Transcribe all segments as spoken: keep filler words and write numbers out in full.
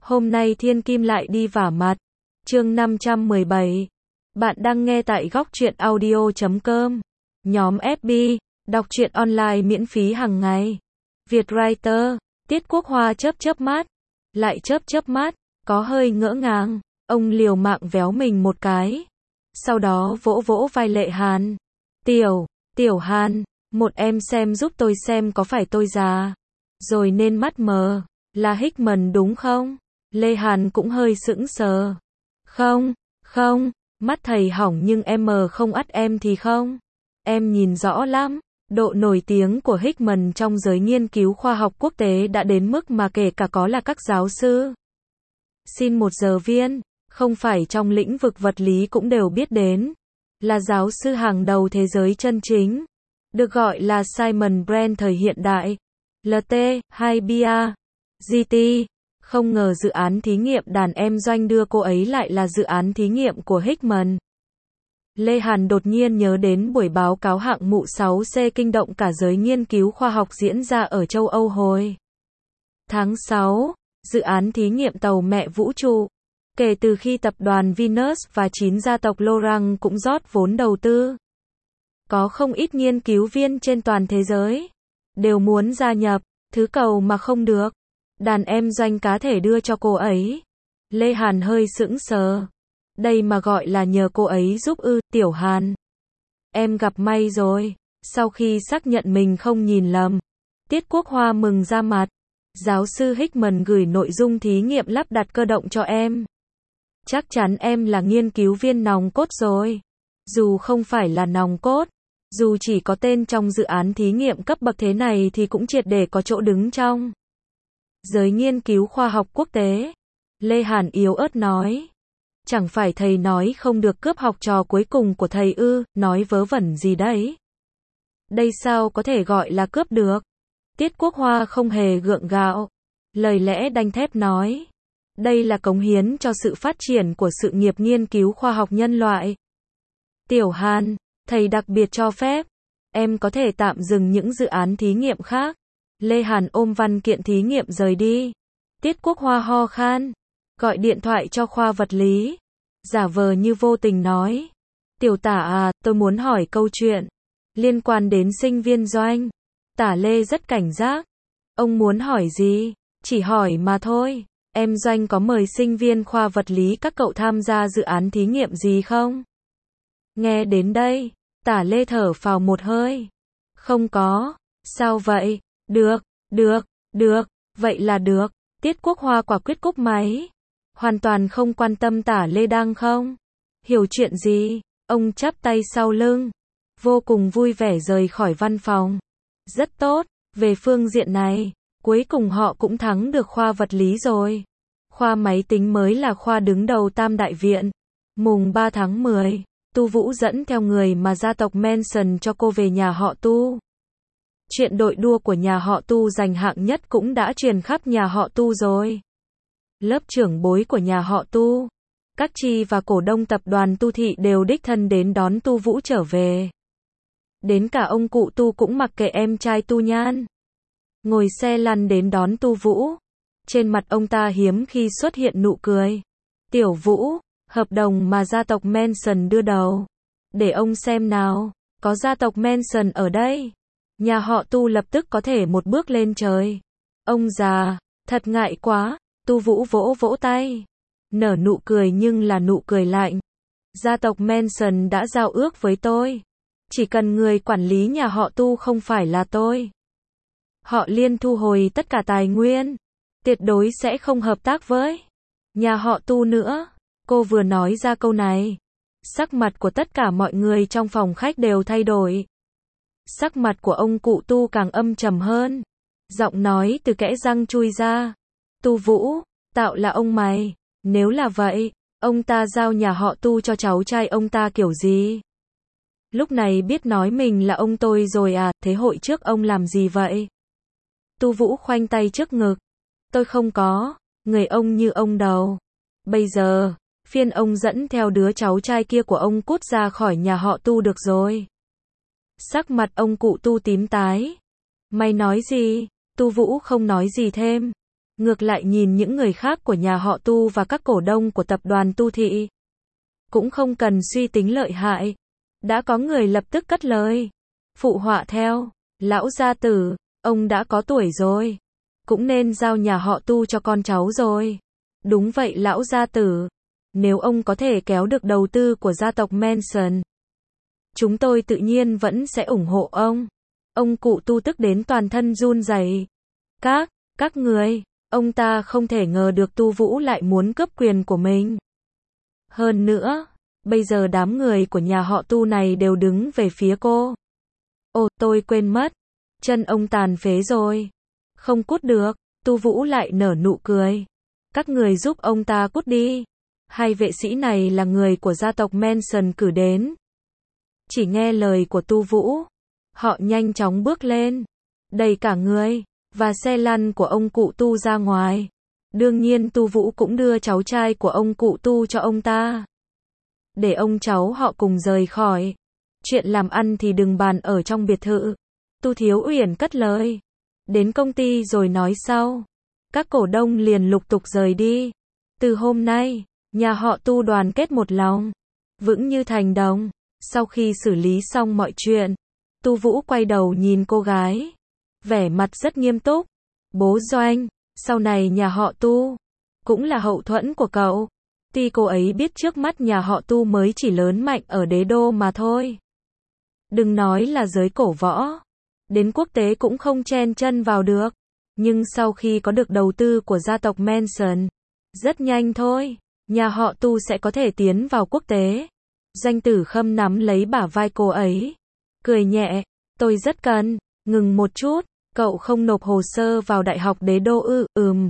Hôm nay thiên kim lại đi vả mặt. Chương năm trăm mười bảy. Bạn đang nghe tại góc truyện audio chấm com. Nhóm ép bê, đọc truyện online miễn phí hàng ngày. Vietwriter, Tiết Quốc Hoa chớp chớp mắt. Lại chớp chớp mắt, có hơi ngỡ ngàng. Ông liều mạng véo mình một cái. Sau đó vỗ vỗ vai Lệ Hàn. Tiểu, Tiểu Hàn, một em xem giúp tôi xem có phải tôi già rồi nên mắt mờ, là Hickman đúng không? Lê Hàn cũng hơi sững sờ. Không, không, mắt thầy hỏng nhưng em mờ không ắt em thì không. Em nhìn rõ lắm. Độ nổi tiếng của Hickman trong giới nghiên cứu khoa học quốc tế đã đến mức mà kể cả có là các giáo sư xin một giờ viên, không phải trong lĩnh vực vật lý cũng đều biết đến. Là giáo sư hàng đầu thế giới chân chính. Được gọi là Simon Brand thời hiện đại. lờ tê, hai bê a, giê tê. Không ngờ dự án thí nghiệm đàn em doanh đưa cô ấy lại là dự án thí nghiệm của Hickman. Lê Hàn đột nhiên nhớ đến buổi báo cáo hạng mụ sáu C kinh động cả giới nghiên cứu khoa học diễn ra ở châu Âu hồi tháng sáu, dự án thí nghiệm tàu mẹ vũ trụ. Kể từ khi tập đoàn Venus và chín gia tộc Loran cũng rót vốn đầu tư, có không ít nghiên cứu viên trên toàn thế giới đều muốn gia nhập, thứ cầu mà không được. Đàn em doanh cá thể đưa cho cô ấy. Lê Hàn hơi sững sờ. Đây mà gọi là nhờ cô ấy giúp ư? Tiểu Hàn, em gặp may rồi. Sau khi xác nhận mình không nhìn lầm, Tiết Quốc Hoa mừng ra mặt. Giáo sư Hickman gửi nội dung thí nghiệm lắp đặt cơ động cho em. Chắc chắn em là nghiên cứu viên nòng cốt rồi. Dù không phải là nòng cốt, dù chỉ có tên trong dự án thí nghiệm cấp bậc thế này thì cũng triệt để có chỗ đứng trong giới nghiên cứu khoa học quốc tế. Lê Hàn yếu ớt nói. Chẳng phải thầy nói không được cướp học trò cuối cùng của thầy ư? Nói vớ vẩn gì đấy? Đây sao có thể gọi là cướp được? Tiết Quốc Hoa không hề gượng gạo. Lời lẽ đanh thép nói. Đây là cống hiến cho sự phát triển của sự nghiệp nghiên cứu khoa học nhân loại. Tiểu Hàn, thầy đặc biệt cho phép em có thể tạm dừng những dự án thí nghiệm khác. Lê Hàn ôm văn kiện thí nghiệm rời đi. Tiết Quốc Hoa ho khan, gọi điện thoại cho khoa vật lý, giả vờ như vô tình nói. Tiểu Tả à, tôi muốn hỏi câu chuyện liên quan đến sinh viên doanh. Tả Lê rất cảnh giác. Ông muốn hỏi gì? Chỉ hỏi mà thôi. Em doanh có mời sinh viên khoa vật lý các cậu tham gia dự án thí nghiệm gì không? Nghe đến đây, Tả Lê thở phào một hơi. Không có. Sao vậy? Được, được, được, vậy là được. Tiết Quốc Hoa quả quyết cúp máy. Hoàn toàn không quan tâm Tả Lê đang không hiểu chuyện gì. Ông chắp tay sau lưng, vô cùng vui vẻ rời khỏi văn phòng. Rất tốt, về phương diện này, cuối cùng họ cũng thắng được khoa vật lý rồi. Khoa máy tính mới là khoa đứng đầu Tam Đại Viện. Mùng ba tháng mười, Tu Vũ dẫn theo người mà gia tộc Manson cho cô về nhà họ Tu. Chuyện đội đua của nhà họ Tu giành hạng nhất cũng đã truyền khắp nhà họ Tu rồi. Lớp trưởng bối của nhà họ Tu, các chi và cổ đông tập đoàn Tu Thị đều đích thân đến đón Tu Vũ trở về. Đến cả ông cụ Tu cũng mặc kệ em trai Tu Nhan, ngồi xe lăn đến đón Tu Vũ. Trên mặt ông ta hiếm khi xuất hiện nụ cười. Tiểu Vũ, hợp đồng mà gia tộc Manson đưa đầu. Để ông xem nào, có gia tộc Manson ở đây. Nhà họ Tu lập tức có thể một bước lên trời. Ông già, thật ngại quá. Tu Vũ vỗ vỗ tay, nở nụ cười nhưng là nụ cười lạnh. Gia tộc Manson đã giao ước với tôi. Chỉ cần người quản lý nhà họ Tu không phải là tôi, họ liên thu hồi tất cả tài nguyên. Tuyệt đối sẽ không hợp tác với nhà họ Tu nữa. Cô vừa nói ra câu này, sắc mặt của tất cả mọi người trong phòng khách đều thay đổi. Sắc mặt của ông cụ Tu càng âm trầm hơn. Giọng nói từ kẽ răng chui ra. Tu Vũ, tạo là ông mày. Nếu là vậy, ông ta giao nhà họ Tu cho cháu trai ông ta kiểu gì? Lúc này biết nói mình là ông tôi rồi à? Thế hội trước ông làm gì vậy? Tu Vũ khoanh tay trước ngực. Tôi không có người ông như ông đâu. Bây giờ, phiên ông dẫn theo đứa cháu trai kia của ông cút ra khỏi nhà họ Tu được rồi. Sắc mặt ông cụ Tu tím tái. Mày nói gì? Tu Vũ không nói gì thêm. Ngược lại nhìn những người khác của nhà họ Tu và các cổ đông của tập đoàn Tu Thị. Cũng không cần suy tính lợi hại. Đã có người lập tức cất lời. Phụ họa theo. Lão gia tử, ông đã có tuổi rồi. Cũng nên giao nhà họ Tu cho con cháu rồi. Đúng vậy lão gia tử. Nếu ông có thể kéo được đầu tư của gia tộc Manson, chúng tôi tự nhiên vẫn sẽ ủng hộ ông. Ông cụ Tu tức đến toàn thân run rẩy. Các, các người, ông ta không thể ngờ được Tu Vũ lại muốn cướp quyền của mình. Hơn nữa, bây giờ đám người của nhà họ Tu này đều đứng về phía cô. Ồ, tôi quên mất. Chân ông tàn phế rồi. Không cút được, Tu Vũ lại nở nụ cười. Các người giúp ông ta cút đi. Hai vệ sĩ này là người của gia tộc Manson cử đến. Chỉ nghe lời của Tu Vũ, họ nhanh chóng bước lên, đẩy cả người và xe lăn của ông cụ Tu ra ngoài. Đương nhiên Tu Vũ cũng đưa cháu trai của ông cụ Tu cho ông ta, để ông cháu họ cùng rời khỏi. Chuyện làm ăn thì đừng bàn ở trong biệt thự. Tu Thiếu Uyển cất lời. Đến công ty rồi nói sau. Các cổ đông liền lục tục rời đi. Từ hôm nay, nhà họ Tu đoàn kết một lòng, vững như thành đồng. Sau khi xử lý xong mọi chuyện, Tu Vũ quay đầu nhìn cô gái, vẻ mặt rất nghiêm túc. Bố Doanh, sau này nhà họ Tu cũng là hậu thuẫn của cậu. Tuy cô ấy biết trước mắt nhà họ Tu mới chỉ lớn mạnh ở đế đô mà thôi. Đừng nói là giới cổ võ, đến quốc tế cũng không chen chân vào được. Nhưng sau khi có được đầu tư của gia tộc Manson, rất nhanh thôi, nhà họ Tu sẽ có thể tiến vào quốc tế. Doanh Tử Khâm nắm lấy bả vai cô ấy, cười nhẹ, tôi rất cần. Ngừng một chút, cậu không nộp hồ sơ vào Đại học Đế Đô ư? Ừm.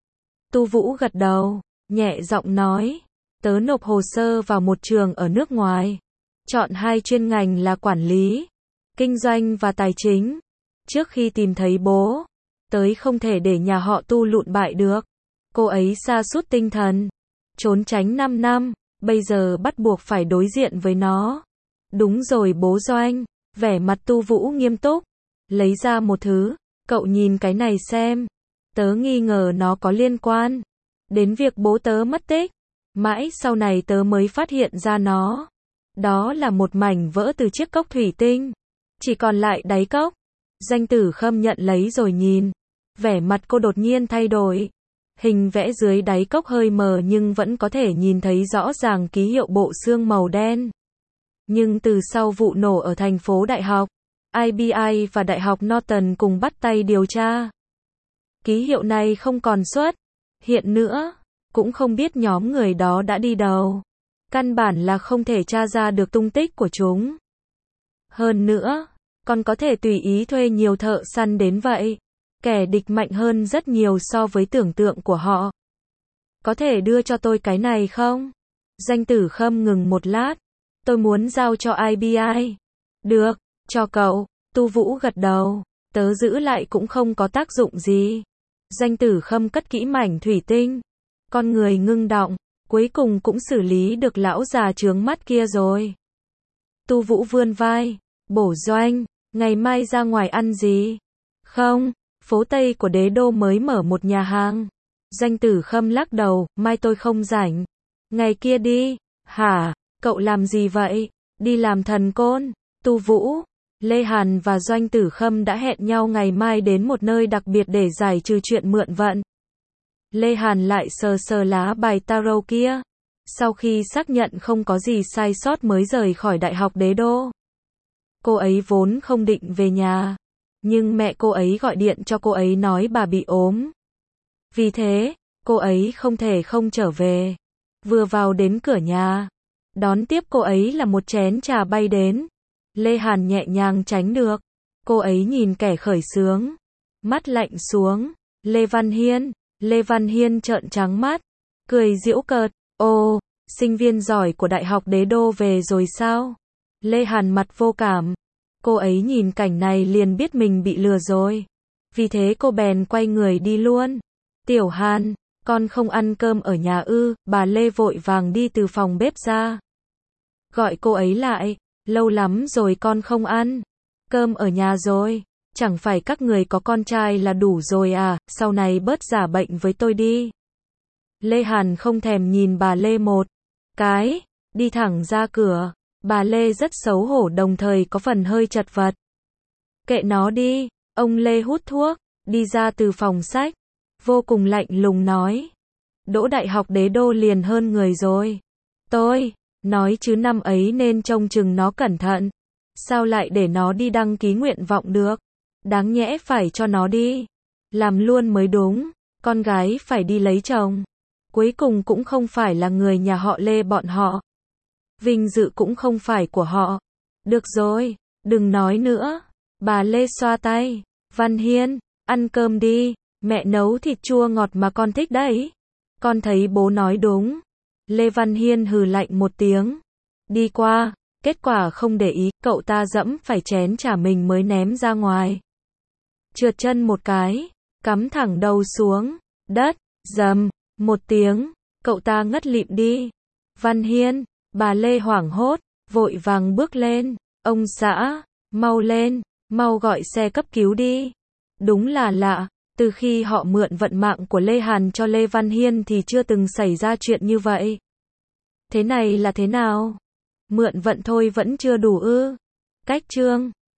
Tu Vũ gật đầu, nhẹ giọng nói, tớ nộp hồ sơ vào một trường ở nước ngoài. Chọn hai chuyên ngành là quản lý, kinh doanh và tài chính. Trước khi tìm thấy bố, tới không thể để nhà họ Tu lụn bại được. Cô ấy sa sút tinh thần, trốn tránh năm năm, bây giờ bắt buộc phải đối diện với nó. Đúng rồi bố Doanh, vẻ mặt Tu Vũ nghiêm túc, lấy ra một thứ, cậu nhìn cái này xem. Tớ nghi ngờ nó có liên quan đến việc bố tớ mất tích. Mãi sau này tớ mới phát hiện ra nó. Đó là một mảnh vỡ từ chiếc cốc thủy tinh, chỉ còn lại đáy cốc. Doanh Tử Khâm nhận lấy rồi nhìn, vẻ mặt cô đột nhiên thay đổi. Hình vẽ dưới đáy cốc hơi mờ nhưng vẫn có thể nhìn thấy rõ ràng ký hiệu bộ xương màu đen. Nhưng từ sau vụ nổ ở thành phố Đại học i bê i và Đại học Norton cùng bắt tay điều tra, ký hiệu này không còn xuất hiện nữa, cũng không biết nhóm người đó đã đi đâu. Căn bản là không thể tra ra được tung tích của chúng. Hơn nữa, còn có thể tùy ý thuê nhiều thợ săn đến vậy. Kẻ địch mạnh hơn rất nhiều so với tưởng tượng của họ. Có thể đưa cho tôi cái này không? Doanh Tử Khâm ngừng một lát. Tôi muốn giao cho i bê i. Được, cho cậu. Tu Vũ gật đầu. Tớ giữ lại cũng không có tác dụng gì. Doanh Tử Khâm cất kỹ mảnh thủy tinh. Con người ngưng động. Cuối cùng cũng xử lý được lão già chướng mắt kia rồi. Tu Vũ vươn vai. Bổ Doanh, ngày mai ra ngoài ăn gì? Không, phố Tây của Đế Đô mới mở một nhà hàng. Doanh Tử Khâm lắc đầu, mai tôi không rảnh. Ngày kia đi. Hả, cậu làm gì vậy? Đi làm thần côn. Tu Vũ, Lê Hàn và Doanh Tử Khâm đã hẹn nhau ngày mai đến một nơi đặc biệt để giải trừ chuyện mượn vận. Lê Hàn lại sờ sờ lá bài tarot kia. Sau khi xác nhận không có gì sai sót mới rời khỏi Đại học Đế Đô. Cô ấy vốn không định về nhà, nhưng mẹ cô ấy gọi điện cho cô ấy nói bà bị ốm. Vì thế, cô ấy không thể không trở về. Vừa vào đến cửa nhà, đón tiếp cô ấy là một chén trà bay đến. Lê Hàn nhẹ nhàng tránh được. Cô ấy nhìn kẻ khởi xướng, mắt lạnh xuống. Lê Văn Hiên. Lê Văn Hiên trợn trắng mắt, cười giễu cợt. Ồ, sinh viên giỏi của Đại học Đế Đô về rồi sao? Lê Hàn mặt vô cảm. Cô ấy nhìn cảnh này liền biết mình bị lừa rồi. Vì thế cô bèn quay người đi luôn. Tiểu Hàn, con không ăn cơm ở nhà ư? Bà Lê vội vàng đi từ phòng bếp ra, gọi cô ấy lại. Lâu lắm rồi con không ăn cơm ở nhà rồi. chẳng phải các người có con trai là đủ rồi à, sau này bớt giả bệnh với tôi đi. Lê Hàn không thèm nhìn bà Lê một cái, đi thẳng ra cửa. Bà Lê rất xấu hổ đồng thời có phần hơi chật vật. Kệ nó đi, ông Lê hút thuốc, đi ra từ phòng sách, vô cùng lạnh lùng nói. Đỗ đại học đế đô liền hơn người rồi. Tôi, nói chứ năm ấy nên trông chừng nó cẩn thận. Sao lại để nó đi đăng ký nguyện vọng được? Đáng nhẽ phải cho nó đi. Làm luôn mới đúng, con gái phải đi lấy chồng. Cuối cùng cũng không phải là người nhà họ Lê bọn họ. Vinh dự cũng không phải của họ. Được rồi, đừng nói nữa. Bà Lê xoa tay. Văn Hiên, ăn cơm đi. Mẹ nấu thịt chua ngọt mà con thích đấy. Con thấy bố nói đúng. Lê Văn Hiên hừ lạnh một tiếng. Đi qua, kết quả không để ý, cậu ta dẫm phải chén trà mình mới ném ra ngoài. Trượt chân một cái, cắm thẳng đầu xuống đất, dầm, một tiếng, cậu ta ngất lịm đi. Văn Hiên, bà Lê hoảng hốt, vội vàng bước lên. Ông xã, mau lên, mau gọi xe cấp cứu đi. Đúng là lạ, từ khi họ mượn vận mạng của Lê Hàn cho Lê Văn Hiên thì chưa từng xảy ra chuyện như vậy. Thế này là thế nào? Mượn vận thôi vẫn chưa đủ ư? Cách chương